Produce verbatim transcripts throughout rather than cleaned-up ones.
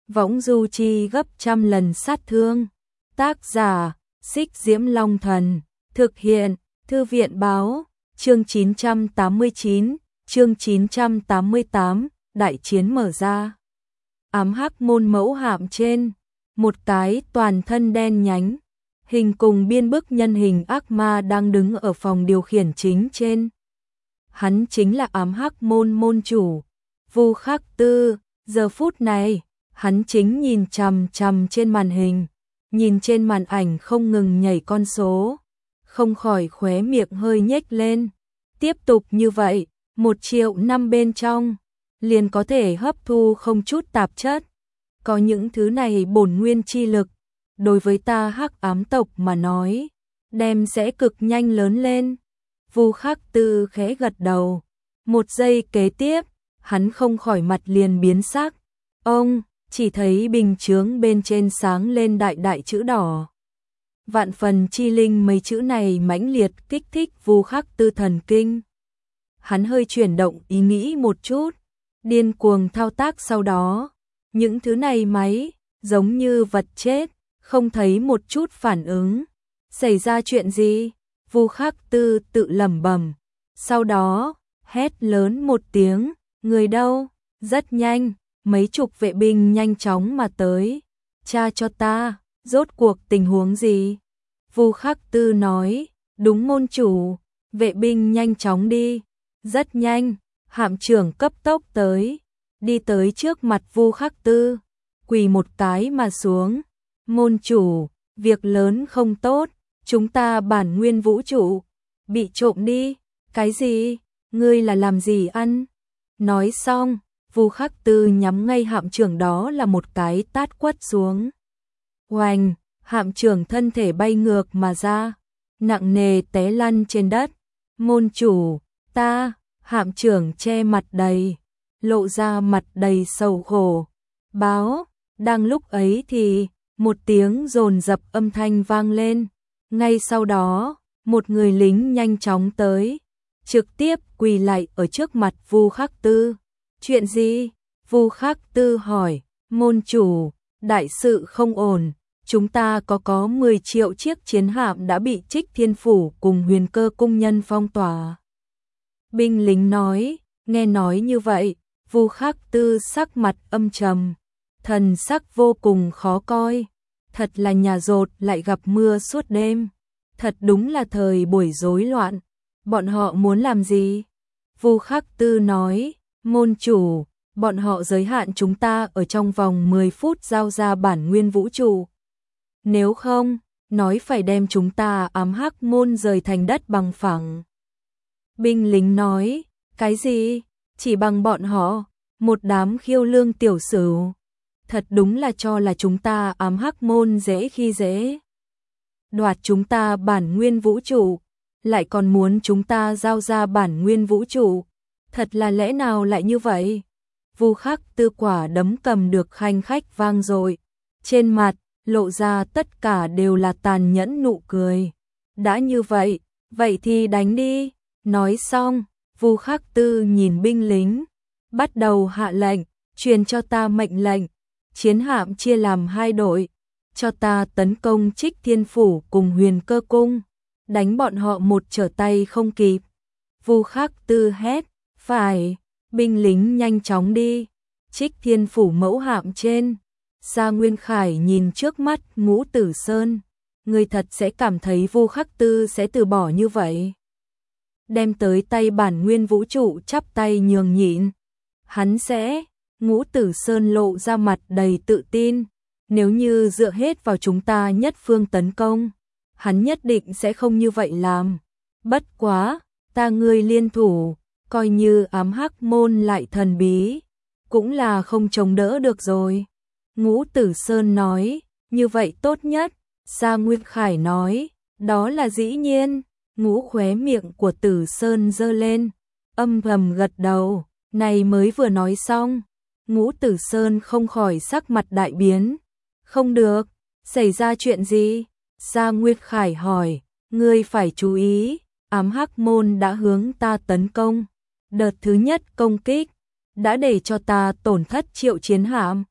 võng du chi gấp trăm lần sát thương. Tác giả, Xích Diễm Long Thần. Thực hiện, Thư viện báo. Chương chín trăm tám mươi chín, chương chín trăm tám mươi tám, đại chiến mở ra. Ám hắc môn mẫu hạm trên, một cái toàn thân đen nhánh, hình cùng biên bức nhân hình ác ma đang đứng ở phòng điều khiển chính trên. Hắn chính là ám hắc môn môn chủ, Vu Khắc Tư. Giờ phút này, hắn chính nhìn chằm chằm trên màn hình, nhìn trên màn ảnh không ngừng nhảy con số, không khỏi khóe miệng hơi nhếch lên. Tiếp tục như vậy, một triệu năm bên trong, liền có thể hấp thu không chút tạp chất. Có những thứ này bổn nguyên chi lực, đối với ta hắc ám tộc mà nói, đem sẽ cực nhanh lớn lên. Vu Khắc Tư khẽ gật đầu. Một giây kế tiếp, hắn không khỏi mặt liền biến sắc. Ông chỉ thấy bình chướng bên trên sáng lên đại đại chữ đỏ. Vạn phần chi linh, mấy chữ này mãnh liệt kích thích Vu Khắc Tư thần kinh. Hắn hơi chuyển động ý nghĩ một chút, điên cuồng thao tác, sau đó, những thứ này máy, giống như vật chết, không thấy một chút phản ứng. Xảy ra chuyện gì? Vu Khắc Tư tự lẩm bẩm. Sau đó, hét lớn một tiếng, người đâu? Rất nhanh, mấy chục vệ binh nhanh chóng mà tới. Tra cho ta, rốt cuộc tình huống gì? Vu Khắc Tư nói, đúng môn chủ. Vệ binh nhanh chóng đi. Rất nhanh, hạm trưởng cấp tốc tới, đi tới trước mặt Vu Khắc Tư, quỳ một cái mà xuống. Môn chủ, việc lớn không tốt, chúng ta bản nguyên vũ trụ bị trộm đi. Cái gì? Ngươi là làm gì ăn? Nói xong, Vu Khắc Tư nhắm ngay hạm trưởng đó là một cái tát quất xuống. Oành, hạm trưởng thân thể bay ngược mà ra, nặng nề té lăn trên đất. Môn chủ, ta, hạm trưởng che mặt đầy, lộ ra mặt đầy sầu khổ. Báo, đang lúc ấy thì, một tiếng dồn dập âm thanh vang lên. Ngay sau đó, một người lính nhanh chóng tới, trực tiếp quỳ lại ở trước mặt Vu Khắc Tư. Chuyện gì? Vu Khắc Tư hỏi. Môn chủ, đại sự không ổn, chúng ta có có mười triệu chiếc chiến hạm đã bị Trích Thiên Phủ cùng Huyền Cơ cung nhân phong tỏa. Binh lính nói. Nghe nói như vậy, Vu Khắc Tư sắc mặt âm trầm, thần sắc vô cùng khó coi. Thật là nhà dột lại gặp mưa suốt đêm. Thật đúng là thời buổi rối loạn. Bọn họ muốn làm gì? Vu Khắc Tư nói, môn chủ, bọn họ giới hạn chúng ta ở trong vòng mười phút giao ra bản nguyên vũ trụ. Nếu không, nói phải đem chúng ta ám hắc môn rời thành đất bằng phẳng. Binh lính nói, cái gì? Chỉ bằng bọn họ, một đám khiêu lương tiểu sửu. Thật đúng là cho là chúng ta ám hắc môn dễ khi dễ. Đoạt chúng ta bản nguyên vũ trụ, lại còn muốn chúng ta giao ra bản nguyên vũ trụ. Thật là lẽ nào lại như vậy? Vu Khắc Tư quả đấm cầm được khanh khách vang dội, trên mặt lộ ra tất cả đều là tàn nhẫn nụ cười. Đã như vậy, vậy thì đánh đi. Nói xong, Vu Khắc Tư nhìn binh lính, bắt đầu hạ lệnh, truyền cho ta mệnh lệnh. Chiến hạm chia làm hai đội, cho ta tấn công Trích Thiên Phủ cùng Huyền Cơ cung, đánh bọn họ một trở tay không kịp. Vu Khắc Tư hét, phải. Binh lính nhanh chóng đi. Trích Thiên Phủ mẫu hạm trên, Sa Nguyên Khải nhìn trước mắt Ngũ Tử Sơn, người thật sẽ cảm thấy Vu Khắc Tư sẽ từ bỏ như vậy. Đem tới tay bản nguyên vũ trụ chắp tay nhường nhịn. Hắn sẽ, Ngũ Tử Sơn lộ ra mặt đầy tự tin, nếu như dựa hết vào chúng ta nhất phương tấn công, hắn nhất định sẽ không như vậy làm. Bất quá, ta ngươi liên thủ, coi như ám hắc môn lại thần bí, cũng là không chống đỡ được rồi. Ngũ Tử Sơn nói, như vậy tốt nhất. Sa Nguyên Khải nói, đó là dĩ nhiên. Ngũ khóe miệng của Tử Sơn giơ lên, âm thầm gật đầu. Này mới vừa nói xong, Ngũ Tử Sơn không khỏi sắc mặt đại biến. Không được, xảy ra chuyện gì? Sa Nguyên Khải hỏi, ngươi phải chú ý, ám hắc môn đã hướng ta tấn công. Đợt thứ nhất công kích, đã để cho ta tổn thất triệu chiến hạm.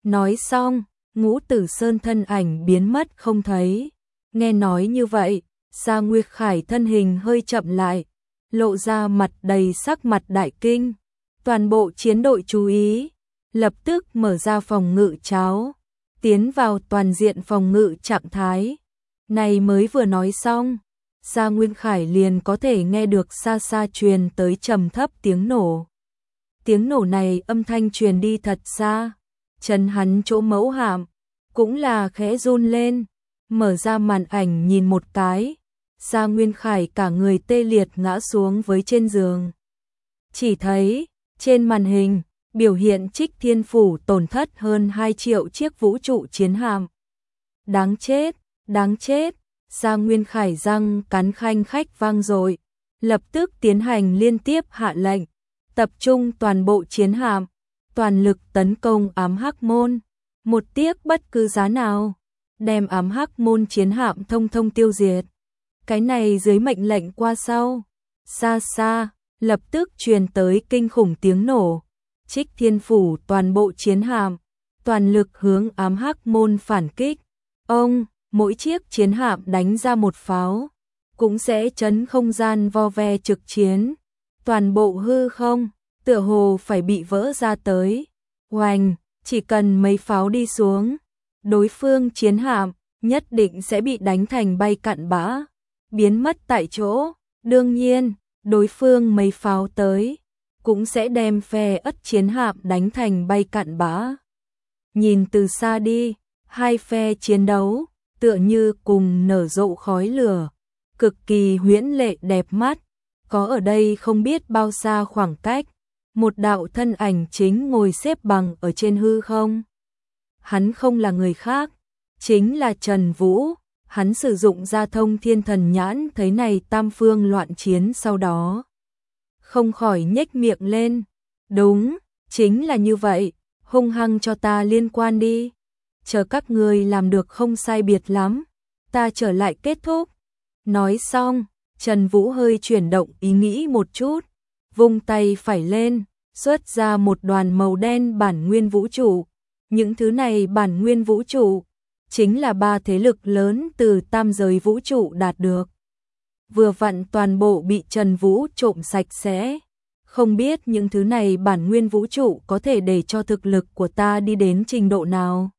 Nói xong, Ngũ Tử Sơn thân ảnh biến mất không thấy. Nghe nói như vậy, Sa Nguyệt Khải thân hình hơi chậm lại, lộ ra mặt đầy sắc mặt đại kinh. Toàn bộ chiến đội chú ý, lập tức mở ra phòng ngự cháo, tiến vào toàn diện phòng ngự trạng thái. Này mới vừa nói xong, Sa Nguyên Khải liền có thể nghe được xa xa truyền tới trầm thấp tiếng nổ. Tiếng nổ này âm thanh truyền đi thật xa, chân hắn chỗ mẫu hạm cũng là khẽ run lên, mở ra màn ảnh nhìn một cái, Sa Nguyên Khải cả người tê liệt ngã xuống với trên giường. Chỉ thấy, trên màn hình, biểu hiện Trích Thiên Phủ tổn thất hơn hai triệu chiếc vũ trụ chiến hạm. Đáng chết, đáng chết, Sa Nguyên Khải răng cắn khanh khách vang dội, lập tức tiến hành liên tiếp hạ lệnh, tập trung toàn bộ chiến hạm, toàn lực tấn công ám hắc môn, một tiếc bất cứ giá nào, đem ám hắc môn chiến hạm thông thông tiêu diệt. Cái này dưới mệnh lệnh qua sau, xa xa, lập tức truyền tới kinh khủng tiếng nổ, Trích Thiên Phủ toàn bộ chiến hạm, toàn lực hướng ám hắc môn phản kích. Ông, mỗi chiếc chiến hạm đánh ra một pháo, cũng sẽ chấn không gian vo ve trực chiến. Toàn bộ hư không, tựa hồ phải bị vỡ ra tới. Oanh, chỉ cần mấy pháo đi xuống, đối phương chiến hạm nhất định sẽ bị đánh thành bay cặn bã, biến mất tại chỗ. Đương nhiên, đối phương mấy pháo tới, cũng sẽ đem phe Ất chiến hạm đánh thành bay cặn bã. Nhìn từ xa đi, hai phe chiến đấu, tựa như cùng nở rộ khói lửa, cực kỳ huyễn lệ đẹp mắt. Có ở đây không biết bao xa khoảng cách, một đạo thân ảnh chính ngồi xếp bằng ở trên hư không. Hắn không là người khác, chính là Trần Vũ. Hắn sử dụng gia thông thiên thần nhãn thấy này tam phương loạn chiến sau đó, không khỏi nhếch miệng lên. Đúng, chính là như vậy, hung hăng cho ta liên quan đi. Chờ các người làm được không sai biệt lắm, ta trở lại kết thúc. Nói xong, Trần Vũ hơi chuyển động ý nghĩ một chút, vung tay phải lên, xuất ra một đoàn màu đen bản nguyên vũ trụ. Những thứ này bản nguyên vũ trụ chính là ba thế lực lớn từ tam giới vũ trụ đạt được. Vừa vặn toàn bộ bị Trần Vũ trộm sạch sẽ. Không biết những thứ này bản nguyên vũ trụ có thể để cho thực lực của ta đi đến trình độ nào.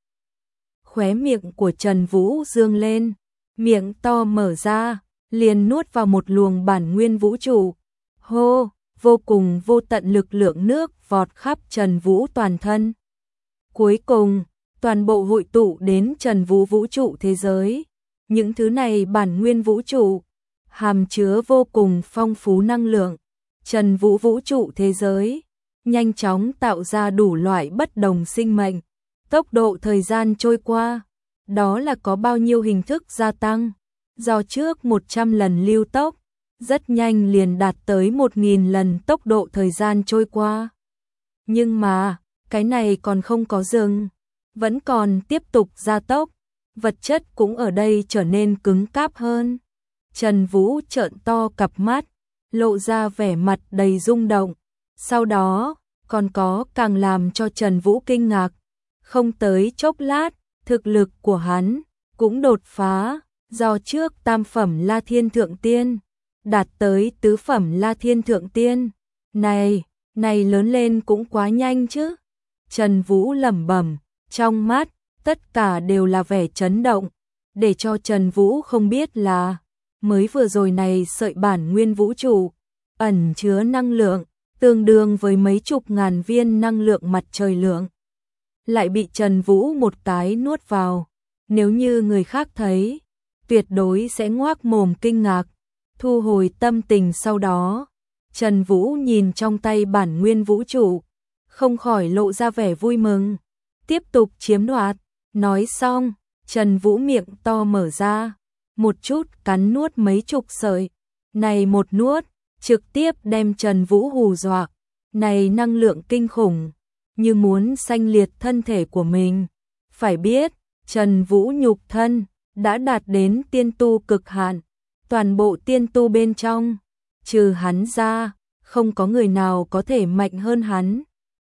Khóe miệng của Trần Vũ dương lên, miệng to mở ra, liền nuốt vào một luồng bản nguyên vũ trụ. Hô, vô cùng vô tận lực lượng nước vọt khắp Trần Vũ toàn thân. Cuối cùng, toàn bộ hội tụ đến Trần Vũ vũ trụ thế giới. Những thứ này bản nguyên vũ trụ, hàm chứa vô cùng phong phú năng lượng. Trần Vũ vũ trụ thế giới, nhanh chóng tạo ra đủ loại bất đồng sinh mệnh. Tốc độ thời gian trôi qua, đó là có bao nhiêu hình thức gia tăng. Do trước một trăm lần lưu tốc, rất nhanh liền đạt tới một nghìn lần tốc độ thời gian trôi qua. Nhưng mà, cái này còn không có dừng, vẫn còn tiếp tục gia tốc, vật chất cũng ở đây trở nên cứng cáp hơn. Trần Vũ trợn to cặp mắt, lộ ra vẻ mặt đầy rung động. Sau đó, còn có càng làm cho Trần Vũ kinh ngạc. Không tới chốc lát, thực lực của hắn cũng đột phá, do trước tam phẩm La Thiên Thượng Tiên, đạt tới tứ phẩm La Thiên Thượng Tiên. Này, này lớn lên cũng quá nhanh chứ. Trần Vũ lẩm bẩm, trong mắt, tất cả đều là vẻ chấn động. Để cho Trần Vũ không biết là, mới vừa rồi này sợi bản nguyên vũ trụ, ẩn chứa năng lượng, tương đương với mấy chục ngàn viên năng lượng mặt trời lượng. Lại bị Trần Vũ một cái nuốt vào. Nếu như người khác thấy, tuyệt đối sẽ ngoác mồm kinh ngạc. Thu hồi tâm tình sau đó, Trần Vũ nhìn trong tay bản nguyên vũ trụ, không khỏi lộ ra vẻ vui mừng. Tiếp tục chiếm đoạt. Nói xong, Trần Vũ miệng to mở ra, một chút cắn nuốt mấy chục sợi. Này một nuốt, trực tiếp đem Trần Vũ hù dọa. Này năng lượng kinh khủng, như muốn sanh liệt thân thể của mình. Phải biết, Trần Vũ nhục thân đã đạt đến tiên tu cực hạn. Toàn bộ tiên tu bên trong, trừ hắn ra, không có người nào có thể mạnh hơn hắn.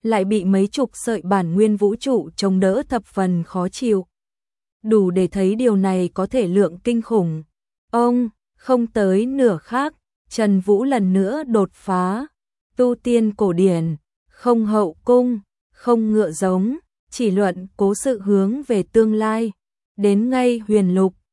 lại bị mấy chục sợi bản nguyên vũ trụ chống đỡ thập phần khó chịu. Đủ để thấy điều này có thể lượng kinh khủng. Ông, không tới nửa khác, Trần Vũ lần nữa đột phá. Tu tiên cổ điển, không hậu cung, không ngựa giống, chỉ luận cố sự hướng về tương lai. Đến ngay huyền lục,